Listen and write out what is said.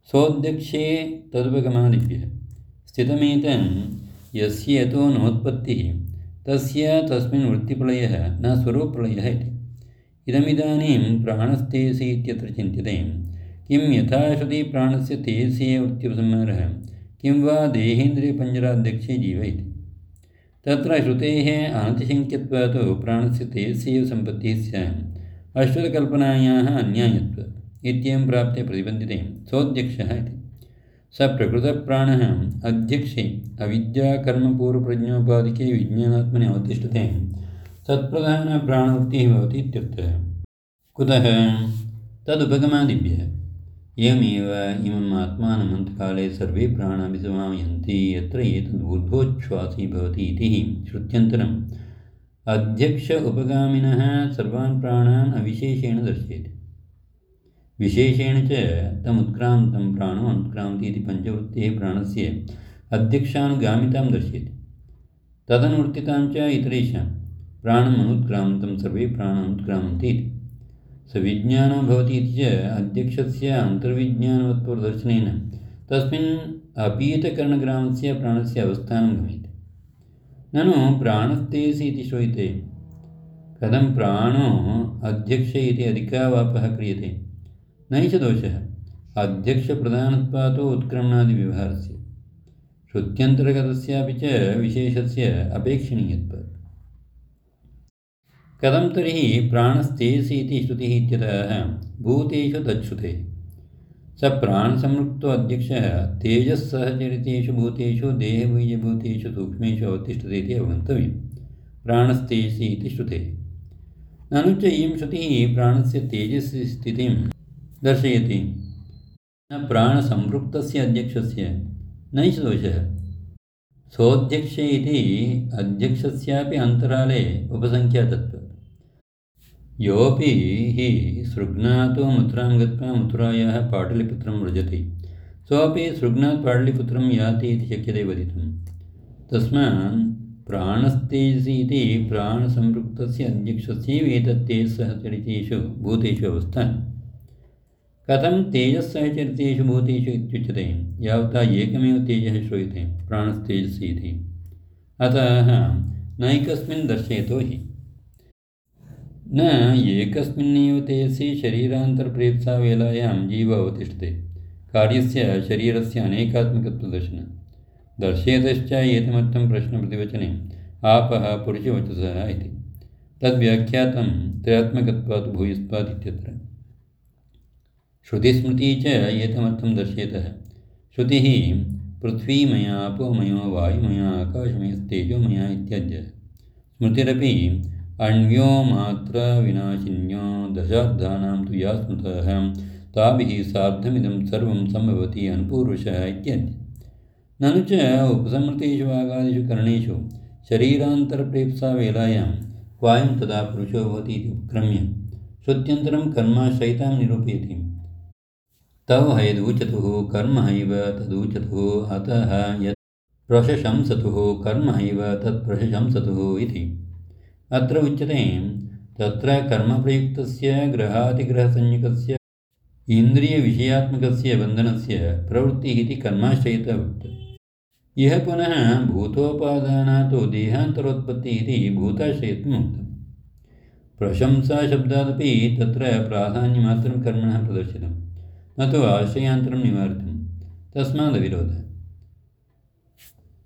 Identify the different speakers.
Speaker 1: सोऽध्यक्षे तदुपगमादिभ्यः स्थितमेतं यस्य यतो नोत्पत्तिः तस्य तस्मिन् वृत्तिप्रलयः न स्वरूपप्रलयः इति। इदमिदानीं प्राणस्तेजसि इत्यत्र चिन्त्यते। किं यथा श्रुति प्राणस्य तेजसि वृत्त्युपसंहारः किं वा देहेन्द्रियपञ्जराध्यक्षे जीव इति। तत्र श्रुतेः अनतिशङ्क्यत्वात् प्राणस्य तेजस्य एव सम्पत्तिः स्यात् अश्रुतकल्पनायाः अन्यायत्वात् इत्येवं प्राप्ते प्रतिबन्धिते सोऽध्यक्षः इति। स प्रकृतप्राणः अध्यक्षे अविद्याकर्मपूर्वप्रज्ञोपाधिके विज्ञानात्मनि अवतिष्ठते तत्प्रधानप्राणवृत्तिः भवति इत्यर्थः। कुतः तदुपगमादिभ्यः। एवमेव इमम् आत्मानम् अन्तकाले सर्वे प्राणा विसमायन्ति यत्र एतद् भवति इति श्रुत्यन्तरम् अध्यक्ष उपगामिनः सर्वान् प्राणान् अविशेषेण दर्शयति। विशेषेण च तमुत्क्रान्तं प्राणो अनुत्क्रामति इति पञ्चवृत्तेः प्राणस्य अध्यक्षानुगामितां दर्शयति। तदनुवर्तितां च इतरेषां प्राणम् अनुत्क्रामन्तं सर्वे प्राणा अनुत्क्रामन्ति इति। सविज्ञानो भवति इति च अध्यक्षस्य अन्तर्विज्ञानवत्प्रदर्शनेन तस्मिन् अपीतकरणग्रामस्य प्राणस्य अवस्थानं गम्यते। ननु प्राणस्तेजसि इति श्रूयते। कथं प्राणो अध्यक्षे इति अधिकावापः क्रियते नैष दोषः अध्यक्षप्रधानत्वात् उत्क्रमणादिव्यवहारस्य श्रुत्यन्तर्गतस्यापि च विशेषस्य अपेक्षणीयत्वात्। कथं तर्हि प्राणस्तेजसि इति श्रुतिः इत्यतः भूतेषु तच्छ्रुतेः स प्राणसंयुक्तो अध्यक्षः तेजस्सहचरितेषु भूतेषु देहबीजभूतेषु सूक्ष्मेषु अवतिष्ठते इति अवगन्तव्यं प्राणस्तेजसि इति श्रुतेः। ननु च इयं श्रुतिः प्राणस्य तेजसि स्थितिं दर्शयति न प्राणसंपृक्तस्य अध्यक्षस्य नैष दोषः सोऽध्यक्षे इति अध्यक्षस्यापि अन्तराले उपसङ्ख्यातत्वात्। योऽपि हि सृग्नातो मथुरां गत्वा मथुरायाः पाटलिपुत्रं व्रजति सोऽपि सृग्नात् पाटलिपुत्रं याति इति शक्यते वदितुं। तस्मात् प्राणस्तेजसि इति प्राणसंपृक्तस्य अध्यक्षस्यैव एतत्तेजस्सहचरितेषु भूतेषु अवस्था। कथं तेजस्सहचरितेषु भूतेषु इत्युच्यते यावता एकमेव तेजः श्रूयते प्राणस्तेजसि इति। अतः नैकस्मिन् दर्शयतो हि न एकस्मिन्नेव तेजसि शरीरान्तरप्रेप्सावेलायां जीव अवतिष्ठते कार्यस्य शरीरस्य अनेकात्मकत्वदर्शनं दर्शयतश्च एतमर्थं प्रश्नप्रतिवचने आपः पुरुषवचसः इति तद्व्याख्यातं त्रयात्मकत्वात् भूयस्त्वात् इत्यत्र। श्रुतिस्मृती च एतमर्थं दर्शयतः। श्रुतिः पृथ्वीमया अपोमयो वायुमया आकाशमयस्तेजोमया इत्याद्यः। स्मृतिरपि अण्व्योमात्रविनाशिन्यो दशार्धानां तु या स्मृतः ताभिः सार्धमिदं सर्वं सम्भवति अनुपूर्वशः इत्यादि। ननु च उपसंहृतेषु वागादिषु करणेषु शरीरान्तरप्रेप्सावेलायां वायुं तदा पुरुषो भवति इति उपक्रम्य श्रुत्यन्तरं कर्माश्रयितां निरूपयति। तौ हैदूचतुः कर्म हैव तदूचतुः अतः यत् प्रशंसतुः कर्म हैव तत्प्रशंसतुः इति। अत्र उच्यते तत्र कर्मप्रयुक्तस्य ग्रहातिग्रहसंज्ञकस्य इन्द्रियविषयात्मकस्य बन्धनस्य प्रवृत्तिः इति कर्माश्रयिता उक्ता। इह पुनः भूतोपादानात् देहान्तरोत्पत्तिः इति भूताश्रयत्वम् उक्तम्। प्रशंसाशब्दादपि तत्र प्राधान्यमात्रं कर्मणः प्रदर्शितं न तु आश्रयान्तरं निवारितं तस्मादविरोधः।